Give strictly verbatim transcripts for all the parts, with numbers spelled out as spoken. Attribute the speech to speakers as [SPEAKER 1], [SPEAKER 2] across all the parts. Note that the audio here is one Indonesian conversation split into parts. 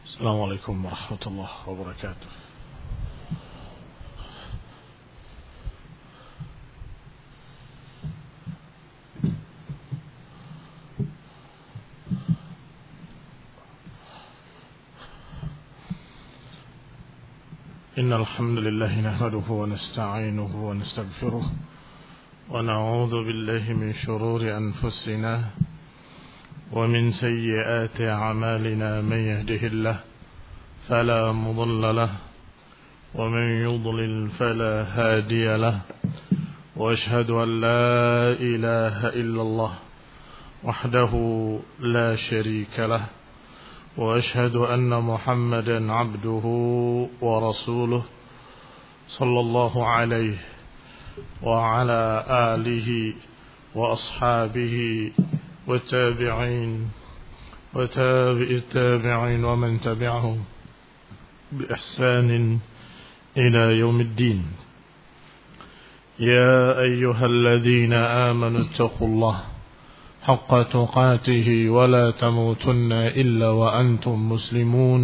[SPEAKER 1] السلام عليكم ورحمة الله وبركاته. إن الحمد لله نحمده ونستعينه ونستغفره ونعوذ بالله من شرور أنفسنا ومن سيئات أعمالنا. من يهده الله فلا مضل له ومن يضلل فلا هادي له، وأشهد أن لا إله إلا الله وحده لا شريك له، وأشهد أن محمدا عبده ورسوله صلى الله عليه وعلى آله وأصحابه والتابعين وتابع التابعين ومن تبعهم بإحسان إلى يوم الدين. يا أيها الذين آمنوا اتقوا الله حق تقاته ولا تموتن إلا وأنتم مسلمون.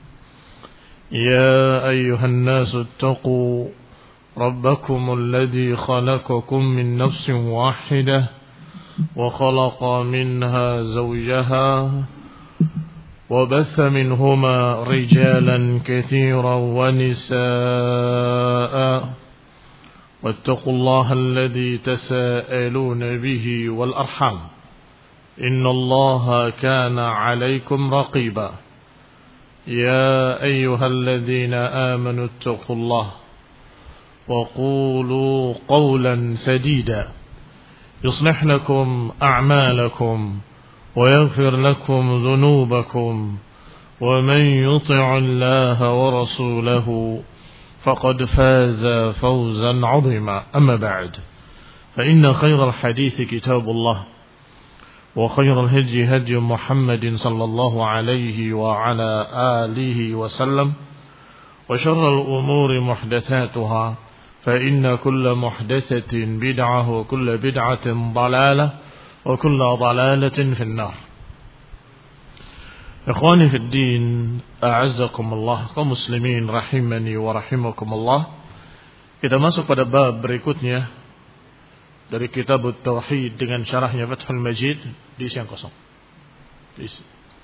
[SPEAKER 1] يا أيها الناس اتقوا ربكم الذي خلقكم من نفس واحدة وخلق منها زوجها وبث منهما رجالا كثيرا ونساء، واتقوا الله الذي تساءلون به والأرحام إن الله كان عليكم رقيبا. يا أيها الذين آمنوا اتقوا الله وقولوا قولا سديدا يصلح لكم أعمالكم ويغفر لكم ذنوبكم، ومن يطع الله ورسوله فقد فاز فوزا عظيما. أما بعد، فإن خير الحديث كتاب الله، وخير الهدي هدي محمد صلى الله عليه وعلى آله وسلم، وشر الأمور محدثاتها، فإن كل محدثة بدعة وكل بدعة ضلالة وكل ضلالة في النار. إخواني في الدين، أعزكم الله kaum muslimin rahimani wa rahimakumullah. Kita masuk pada bab berikutnya dari kitab Tauhid dengan syarahnya Fathul Majid. Diisi yang kosong. Diisi.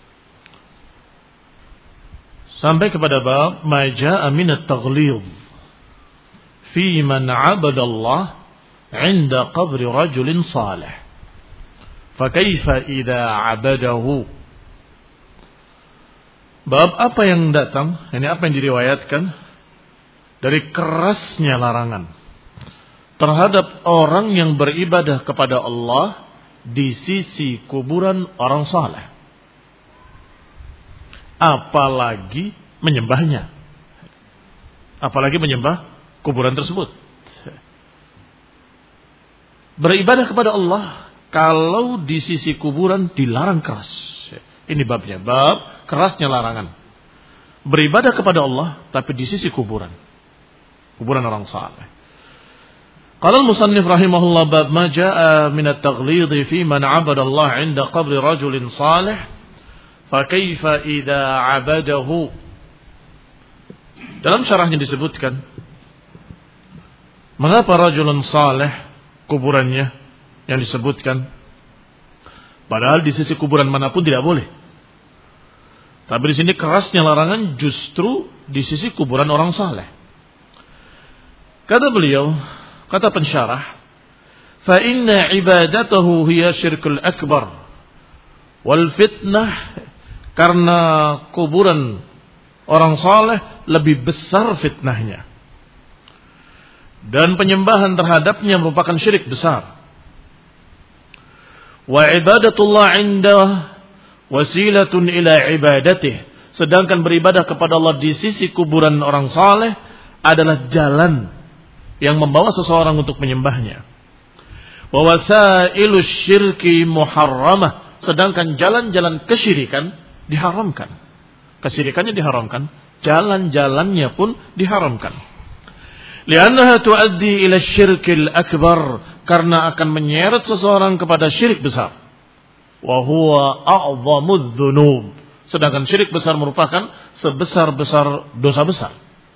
[SPEAKER 1] Sampai kepada bab ma jaa'a min at-taghlid fi man 'abada Allah 'inda qabri rajulin salih. Fa kaifa idza 'abadahu. Bab apa yang datang, ini apa yang diriwayatkan dari kerasnya larangan terhadap orang yang beribadah kepada Allah di sisi kuburan orang saleh, apalagi menyembahnya, apalagi menyembah kuburan tersebut. Beribadah kepada Allah kalau di sisi kuburan dilarang keras. Ini babnya, bab kerasnya larangan beribadah kepada Allah tapi di sisi kuburan, kuburan orang saleh. Qala al-musannif rahimahullah bab ma jaa'a min at-taghlid fi man 'abada Allah 'inda qabri rajulin salih fa kaifa idza 'abadahu. Dalam syarahnya disebutkan mengapa rajulun salih kuburannya yang disebutkan, padahal di sisi kuburan manapun tidak boleh. Tapi di sini kerasnya larangan justru di sisi kuburan orang saleh. Kata beliau, kata pensyarah, fa inna ibadatahu hiya syirkul akbar wal fitnah, karena kuburan orang saleh lebih besar fitnahnya dan penyembahan terhadapnya merupakan syirik besar. Wa ibadatullah indah wasilatun ila ibadatih, sedangkan beribadah kepada Allah di sisi kuburan orang saleh adalah jalan yang membawa seseorang untuk menyembahnya. Wa wasailu syirki muharramah, sedangkan jalan-jalan kesyirikan diharamkan. Kesyirikannya diharamkan, jalan-jalannya pun diharamkan. Li'annaha tuaddi ila syirkil akbar, karena akan menyeret seseorang kepada syirik besar. Wa huwa a'zamudz dzunub, sedangkan syirik besar merupakan sebesar-besar dosa besar.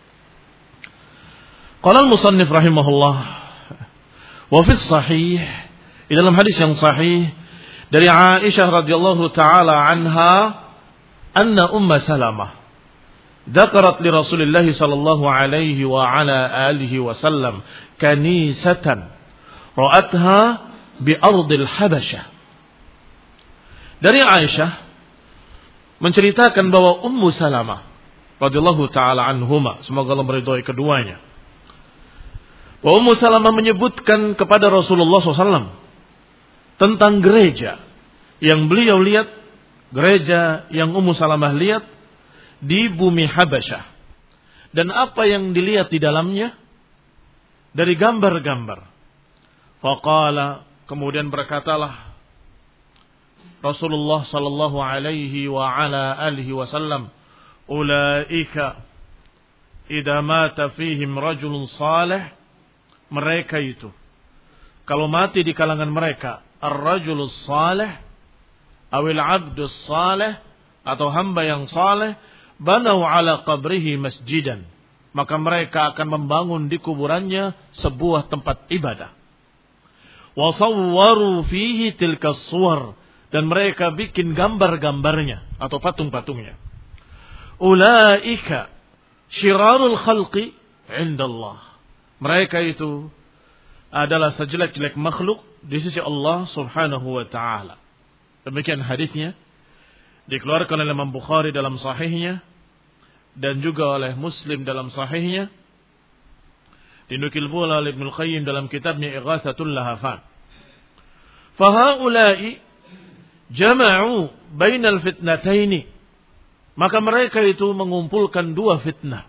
[SPEAKER 1] Qala al-musannif rahimahullah, wa fi sahih, di dalam hadis yang sahih dari Aisyah radhiyallahu taala anha, anna Umma Salamah dzakarat li Rasulillah sallallahu alaihi wa ala alihi wasallam kanisatan ra'atha bi ardil Habasyah. Dari Aisyah menceritakan bahwa Ummu Salamah radhiyallahu taala anhuma, semoga Allah meridhai keduanya, bahwa Ummu Salamah menyebutkan kepada Rasulullah shallallahu alaihi wasallam tentang gereja yang beliau lihat, gereja yang Ummu Salamah lihat di bumi Habasyah, dan apa yang dilihat di dalamnya dari gambar-gambar. Faqala, kemudian berkatalah Rasulullah sallallahu alaihi wa ala alihi wasallam, ulaika idza mata fihim rajulun salih, mereka itu kalau mati di kalangan mereka ar-rajulus salih awil abdus salih, atau hamba yang saleh, banau ala qabrihi masjidan, maka mereka akan membangun di kuburannya sebuah tempat ibadah. Wa sawwaru fihi tilka suwar, dan mereka bikin gambar-gambarnya atau patung-patungnya. Ulaika syirarul khalqi indallah, mereka itu adalah sejelek-jelek makhluk di sisi Allah subhanahu wa ta'ala. Demikian hadisnya dikeluarkan oleh Imam Bukhari dalam sahihnya dan juga oleh Muslim dalam sahihnya. Dinukil pula oleh Ibnu Qayyim dalam kitabnya Ighatsatul Lahafan. Fahaula'i jama'u bainal fitnataini, maka mereka itu mengumpulkan dua fitnah.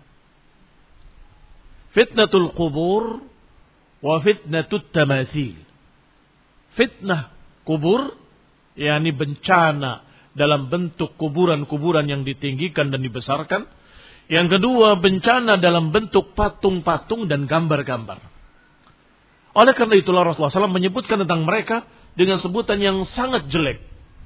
[SPEAKER 1] Fitnatul qubur wa fitnatut tamathil. Fitnah kubur, yakni bencana dalam bentuk kuburan-kuburan yang ditinggikan dan dibesarkan. Yang kedua, bencana dalam bentuk patung-patung dan gambar-gambar. Oleh karena itulah Rasulullah shallallahu alaihi wasallam menyebutkan tentang mereka dengan sebutan yang sangat jelek.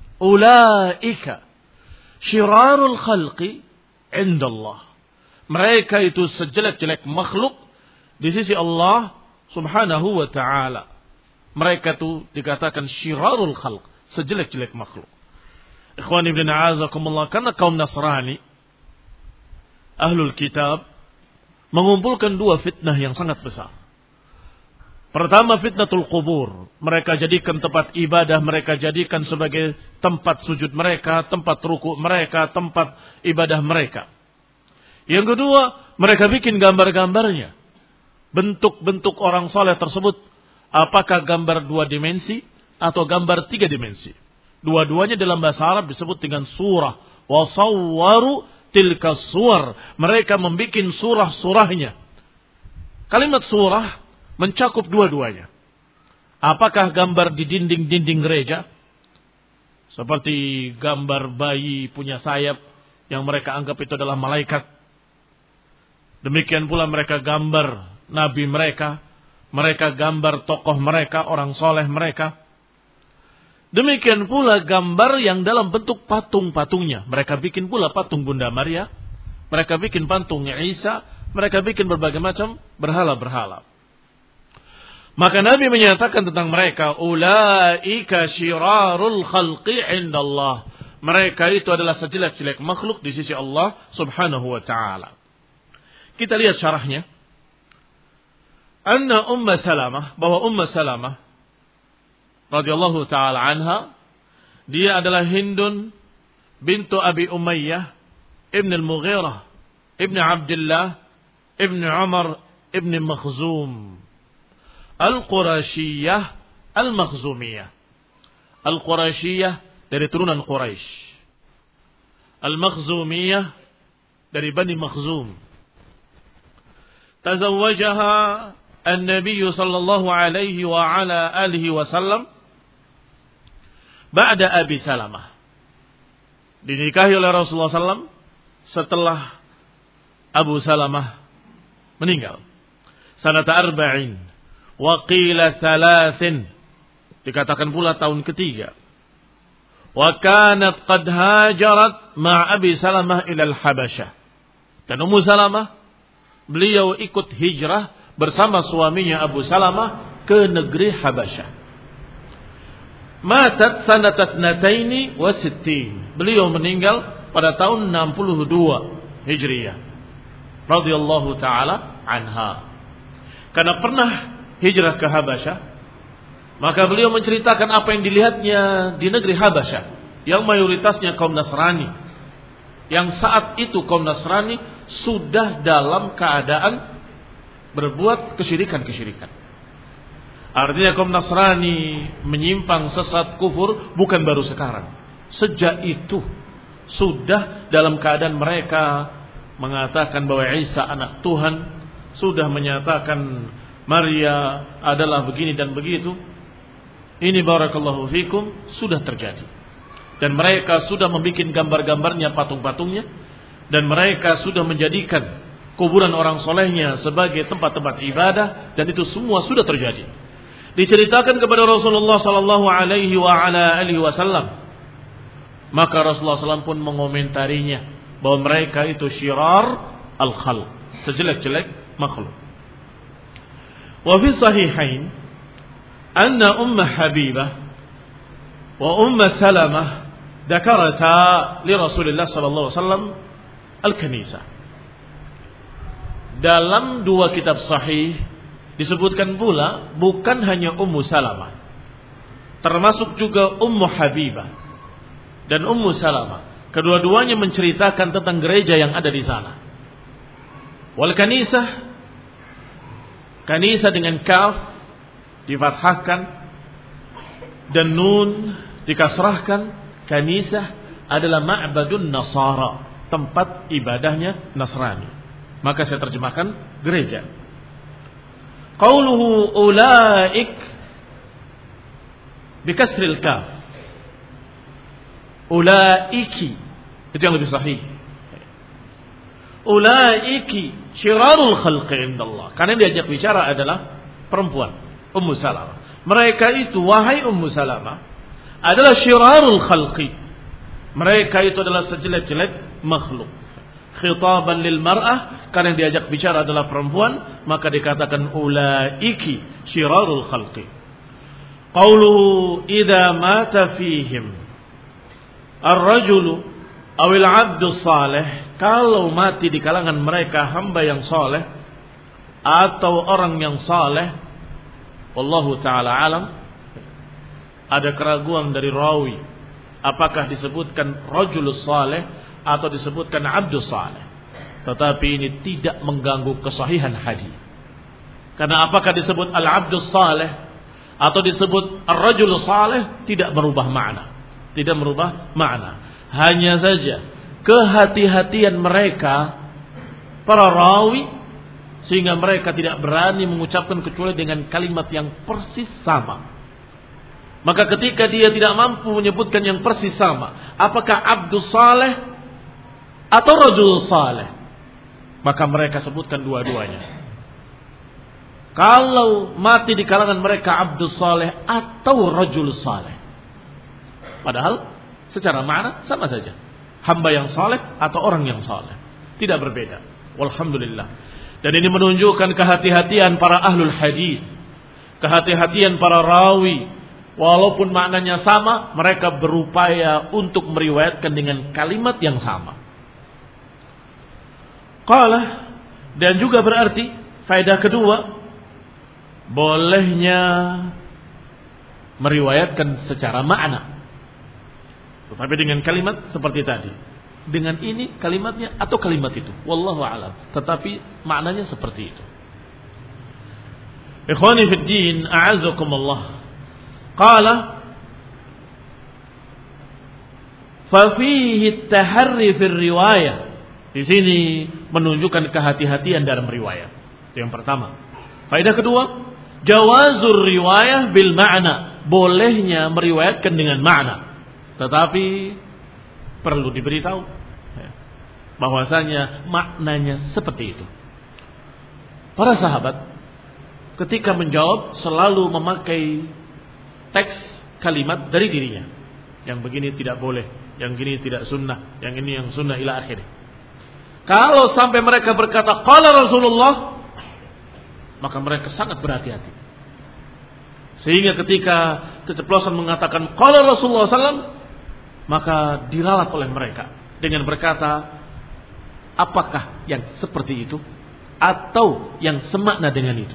[SPEAKER 1] Ulaika syirarul khalqi indallah. Mereka itu sejelek-jelek makhluk di sisi Allah subhanahu wa ta'ala. Mereka itu dikatakan syirarul khalq, sejelek-jelek makhluk. Ikhwani ibn a'azakumullah, karena kaum Nasrani, ahlul kitab, mengumpulkan dua fitnah yang sangat besar. Pertama, fitnatul qubur. Mereka jadikan tempat ibadah, mereka jadikan sebagai tempat sujud mereka, tempat ruku mereka, tempat ibadah mereka. Yang kedua, mereka bikin gambar-gambarnya. Bentuk-bentuk orang saleh tersebut, apakah gambar dua dimensi atau gambar tiga dimensi. Dua-duanya dalam bahasa Arab disebut dengan surah. Wa sawwaru tilka suwar. Mereka membuat surah-surahnya. Kalimat surah mencakup dua-duanya. Apakah gambar di dinding-dinding gereja, seperti gambar bayi punya sayap yang mereka anggap itu adalah malaikat. Demikian pula mereka gambar nabi mereka, mereka gambar tokoh mereka, orang soleh mereka. Demikian pula gambar yang dalam bentuk patung-patungnya. Mereka bikin pula patung Bunda Maria, mereka bikin patung Isa, mereka bikin berbagai macam berhala-berhala. Maka Nabi menyatakan tentang mereka, ulaika syirarul khalqi indallah. Mereka itu adalah sejelek-jelek makhluk di sisi Allah subhanahu wa ta'ala. Kita lihat syarahnya. Anna Umma Salamah, bahwa Umma Salamah radhiyallahu ta'ala anha, dia adalah Hindun bintu Abi Umayyah ibn al-Mughirah ibn Abdullah ibn Umar ibn Makhzum Al-Qurashiyah Al-Makhzumiyah. Al-Qurashiyah dari turunan Quraisy, Al-Makhzumiyah dari Bani Makhzum. Tazawwajaha An-Nabi sallallahu alaihi wa ala alihi wasallam ba'da Abi Salamah. Dinikahi oleh Rasulullah sallallahu alaihi wasallam setelah Abu Salamah meninggal. Sanata arba'in wa qila thalathin, dikatakan pula tahun ketiga. Wa kanat qad hajarat ma' Abi Salamah ila al-Habasyah. Dan Ummu Salamah, beliau ikut hijrah bersama suaminya Abu Salamah ke negeri Habasyah. Matat sanata thnataini wa sittin. Beliau meninggal pada tahun enam puluh dua Hijriyah. Radhiyallahu taala anha. Karena pernah hijrah ke Habasyah, maka beliau menceritakan apa yang dilihatnya di negeri Habasyah yang mayoritasnya kaum Nasrani. Yang saat itu kaum Nasrani sudah dalam keadaan berbuat kesyirikan-kesyirikan. Artinya kaum Nasrani menyimpang sesat kufur bukan baru sekarang. Sejak itu sudah dalam keadaan mereka mengatakan bahwa Isa anak Tuhan, sudah menyatakan Maria adalah begini dan begitu. Ini barakallahu fikum sudah terjadi. Dan mereka sudah membuat gambar-gambarnya, patung-patungnya, dan mereka sudah menjadikan kuburan orang solehnya sebagai tempat-tempat ibadah, dan itu semua sudah terjadi. Diceritakan kepada Rasulullah sallallahu alaihi wa ala alihi wasallam. Maka Rasulullah sallallahu alaihi wasallam pun mengomentarinya bahwa mereka itu syirar al-khalq, sejelek-jelek makhluk. Wa fi sahihain anna Ummu Habibah wa Ummu Salamah dzakarata li Rasulillah sallallahu alaihi wasallam al-kanisa. Dalam dua kitab sahih disebutkan pula bukan hanya Ummu Salamah, termasuk juga Ummu Habibah dan Ummu Salamah. Kedua-duanya menceritakan tentang gereja yang ada di sana. Wal kanisah, kanisah dengan kaf difathahkan dan nun dikasrahkan. Kanisah adalah ma'badun Nasara, tempat ibadahnya Nasrani. Maka saya terjemahkan gereja. Qauluhu ulaik bikasril kaf. Ulaiki itu yang lebih sahih. Ulaiki syirarul khalqi indallah. Karena yang diajak bicara adalah perempuan Ummu Salamah. Mereka itu, wahai Ummu Salamah, adalah syirarul khalqi. Mereka itu adalah sejelek-jelek makhluk. Khitaban lil mar'ah, karena yang diajak bicara adalah perempuan, maka dikatakan ulaiki syirarul khalqi. Qauluhu idza mata fihim ar-rajulu awil 'abdu salih, kalau mati di kalangan mereka hamba yang saleh atau orang yang saleh, wallahu taala alam, ada keraguan dari rawi apakah disebutkan rajulus saleh atau disebutkan abdus saleh. Tetapi ini tidak mengganggu kesahihan hadis. Karena apakah disebut al-abdus saleh atau disebut ar-rajulus saleh tidak merubah makna. Tidak merubah makna. Hanya saja kehati-hatian mereka para rawi sehingga mereka tidak berani mengucapkan kecuali dengan kalimat yang persis sama. Maka ketika dia tidak mampu menyebutkan yang persis sama, apakah abdus saleh atau rajul saleh, maka mereka sebutkan dua-duanya. Kalau mati di kalangan mereka abdus saleh atau rajul saleh, padahal secara makna sama saja, hamba yang saleh atau orang yang saleh, tidak berbeda. Walhamdulillah. Dan ini menunjukkan kehati-hatian para ahlul hadis, kehati-hatian para rawi. Walaupun maknanya sama, mereka berupaya untuk meriwayatkan dengan kalimat yang sama. Qala, dan juga berarti faedah kedua, bolehnya meriwayatkan secara makna, tetapi dengan kalimat seperti tadi. Dengan ini kalimatnya atau kalimat itu, wallahu a'lam. Tetapi maknanya seperti itu. Ikhwani fid din, a'azzakumullah. Qala fa fihi at-taharri fi riwayah. Di sini menunjukkan kehati-hatian dalam riwayat. Itu yang pertama. Faedah kedua, jawazur riwayah bil ma'na, bolehnya meriwayatkan dengan makna. Tetapi perlu diberitahu bahwasanya maknanya seperti itu. Para sahabat ketika menjawab selalu memakai teks kalimat dari dirinya. Yang begini tidak boleh, yang gini tidak sunnah, yang ini yang sunnah ila akhirnya. Kalau sampai mereka berkata qala Rasulullah, maka mereka sangat berhati-hati. Sehingga ketika keceplosan mengatakan qala Rasulullah sallallahu alaihi wasallam, maka diralat oleh mereka dengan berkata, apakah yang seperti itu atau yang semakna dengan itu?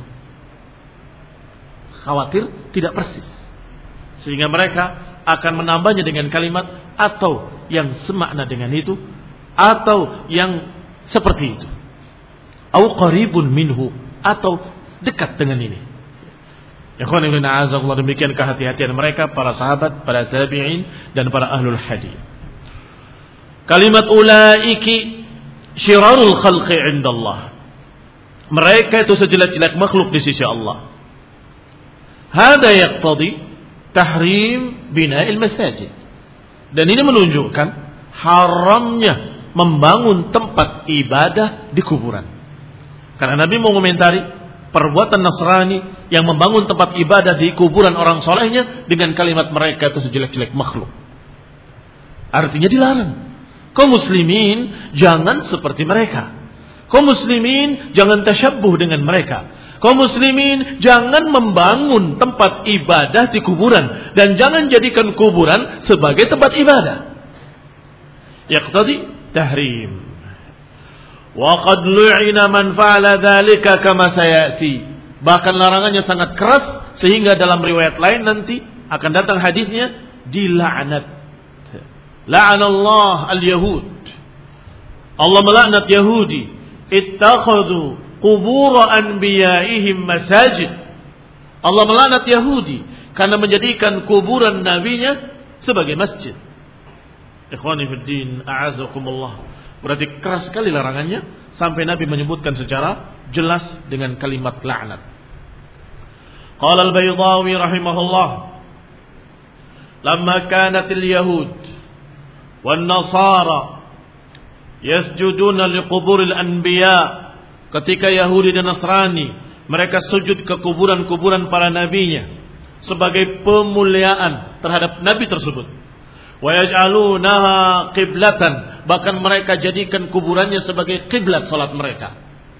[SPEAKER 1] Khawatir tidak persis, sehingga mereka akan menambahnya dengan kalimat atau yang semakna dengan itu, atau yang seperti itu, au qaribun minhu, atau dekat dengan ini. Ikhwan ibn a'azakullah, demikian kehati-hatian mereka, para sahabat, para tabi'in, dan para ahlul hadis. Kalimat ulaiki syirarul khalqi indallah, mereka itu sejelek-jelek makhluk di sisi Allah. Hada yaqtadi tahrim bina'il masajid, dan ini menunjukkan haramnya membangun tempat ibadah di kuburan. Karena Nabi mengomentari perbuatan Nasrani yang membangun tempat ibadah di kuburan orang solehnya dengan kalimat mereka itu sejelek-jelek makhluk. Artinya dilarang. Kaum muslimin jangan seperti mereka. Kaum muslimin jangan tasyabbuh dengan mereka. Kaum muslimin jangan membangun tempat ibadah di kuburan, dan jangan jadikan kuburan sebagai tempat ibadah. Yaqtadi tahrim. Wa qad lu'ina man fa'ala dzalika kama sayati. Bahkan larangannya sangat keras sehingga dalam riwayat lain nanti akan datang hadisnya dilaknat. La'anallah al-yahud. Allah melaknat Yahudi. Ittakhadhu qubur anbiya'ihim masajid. Allah melaknat Yahudi karena menjadikan kuburan nabinya sebagai masjid. Ikhwani fid din, a'azakumullah. Berarti keras sekali larangannya sampai Nabi menyebutkan secara jelas dengan kalimat laknat. Qala al-Baydawi rahimahullah, lamma kanat al-yahud wan nasara yasjuduna liqubur al-anbiya, ketika Yahudi dan Nasrani mereka sujud ke kuburan-kuburan para nabinya sebagai pemuliaan terhadap nabi tersebut. Wa yaj'alunaha qiblatan, bahkan mereka jadikan kuburannya sebagai kiblat salat mereka.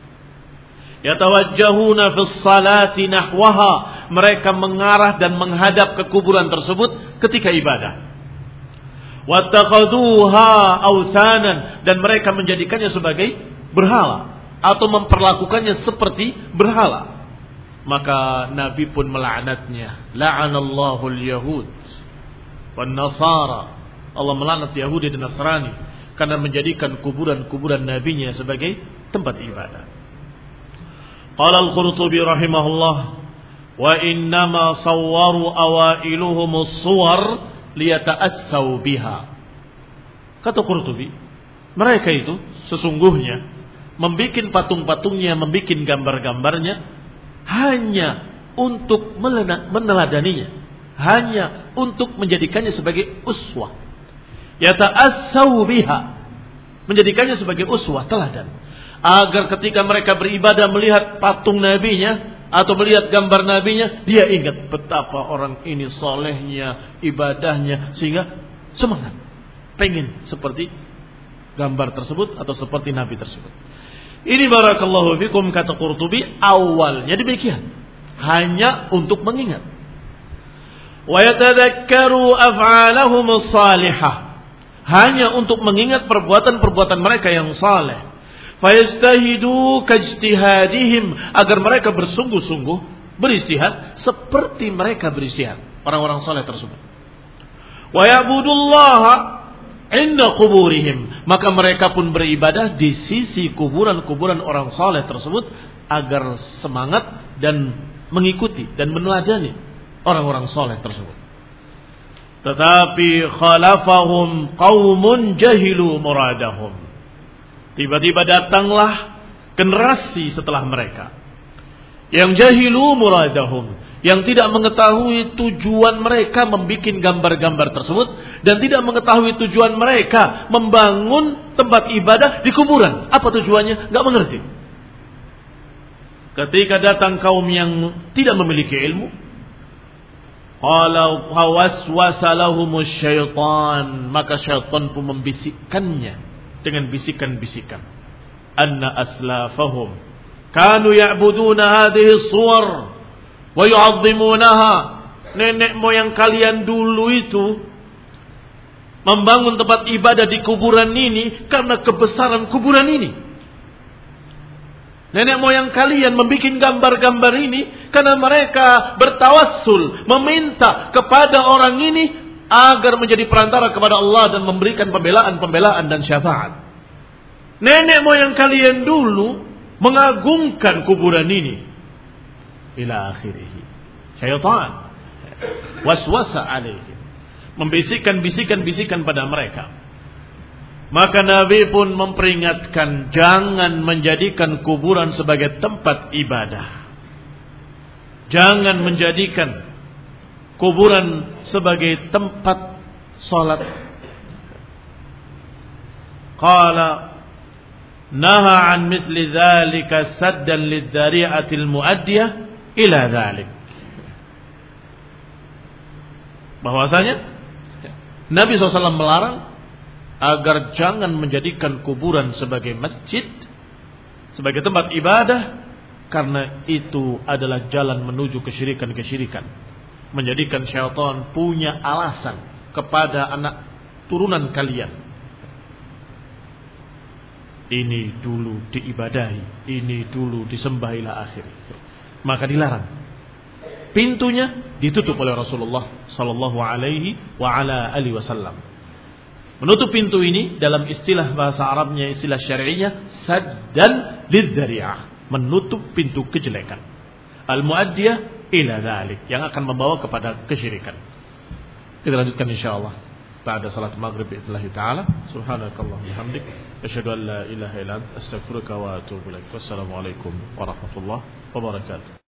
[SPEAKER 1] Yatawajjahuna fis salati nahwaha, mereka mengarah dan menghadap ke kuburan tersebut ketika ibadah. Wattakhaduha authanan, dan mereka menjadikannya sebagai berhala atau memperlakukannya seperti berhala. Maka Nabi pun melaknatnya. La'anallahu al-yahud wan nasara, Allah melaknat Yahudi dan Nasrani karena menjadikan kuburan-kuburan nabinya sebagai tempat ibadah. Qala al-Qurtubi rahimahullah, wa innama sawwaru awailuhum as-suwar liyata'assaw biha. Kata Qurtubi, mereka itu sesungguhnya membikin patung-patungnya, membikin gambar-gambarnya hanya untuk meneladaninya, hanya untuk menjadikannya sebagai uswah. Yata'assaw biha, menjadikannya sebagai uswah, teladan, agar ketika mereka beribadah melihat patung nabinya atau melihat gambar nabinya, dia ingat betapa orang ini solehnya, ibadahnya, sehingga semangat pengen seperti gambar tersebut atau seperti nabi tersebut. Ini barakallahu fikum, kata Qurtubi, awalnya demikian, hanya untuk mengingat. Wa yatadhakkaru af'alahum as-salihah, hanya untuk mengingat perbuatan-perbuatan mereka yang saleh. Fayastahidu kajtihadihim, agar mereka bersungguh-sungguh beristihad seperti mereka beristihad, orang-orang saleh tersebut. Wa ya'budullaha inda quburihim, maka mereka pun beribadah di sisi kuburan-kuburan orang saleh tersebut agar semangat dan mengikuti dan meneladani orang-orang saleh tersebut. Tetapi khalafahum qaumun jahilu muradahum, tiba-tiba datanglah generasi setelah mereka yang jahilu muradahum, yang tidak mengetahui tujuan mereka membuat gambar-gambar tersebut, dan tidak mengetahui tujuan mereka membangun tempat ibadah di kuburan. Apa tujuannya? Gak mengerti. Ketika datang kaum yang tidak memiliki ilmu, qala waswasa lahumus syaitan, maka syaitan pun membisikkannya dengan bisikan-bisikan. anna aslafahum kanu ya'buduna hadhihi suwar wa yu'azzimunaha. Nenek moyang kalian dulu itu membangun tempat ibadah di kuburan ini karena kebesaran kuburan ini. Nenek moyang kalian membuat gambar-gambar ini karena mereka bertawassul, meminta kepada orang ini agar menjadi perantara kepada Allah dan memberikan pembelaan-pembelaan dan syafaat. Nenek moyang kalian dulu mengagungkan kuburan ini. Ila akhirih. Syaitan waswasa alaihim, membisikkan-bisikan-bisikan pada mereka. Maka Nabi pun memperingatkan, jangan menjadikan kuburan sebagai tempat ibadah. Jangan menjadikan kuburan sebagai tempat salat. Qala naha an mithli dzalika saddan lidzari'atil muaddiyah ila dzalik. Bahwasanya Nabi shallallahu alaihi wasallam melarang agar jangan menjadikan kuburan sebagai masjid, sebagai tempat ibadah, karena itu adalah jalan menuju kesyirikan-kesyirikan. Menjadikan syaitan punya alasan kepada anak turunan kalian. Ini dulu diibadahi, ini dulu disembahilah akhir. Maka dilarang. Pintunya ditutup oleh Rasulullah sallallahu alaihi wa ala alihi wasallam. Menutup pintu ini dalam istilah bahasa Arabnya, istilah syar'inya, saddan lidzari'ah, menutup pintu kejelekan. Al-muaddiyah ila dzalik, yang akan membawa kepada kesyirikan. Kita lanjutkan insyaallah pada salat maghrib billahi taala. Subhanakallahumma bihamdik, asyhadu an la ilaha illa anta, astaghfiruka wa atubu ilaik. Wassalamualaikum warahmatullahi wabarakatuh.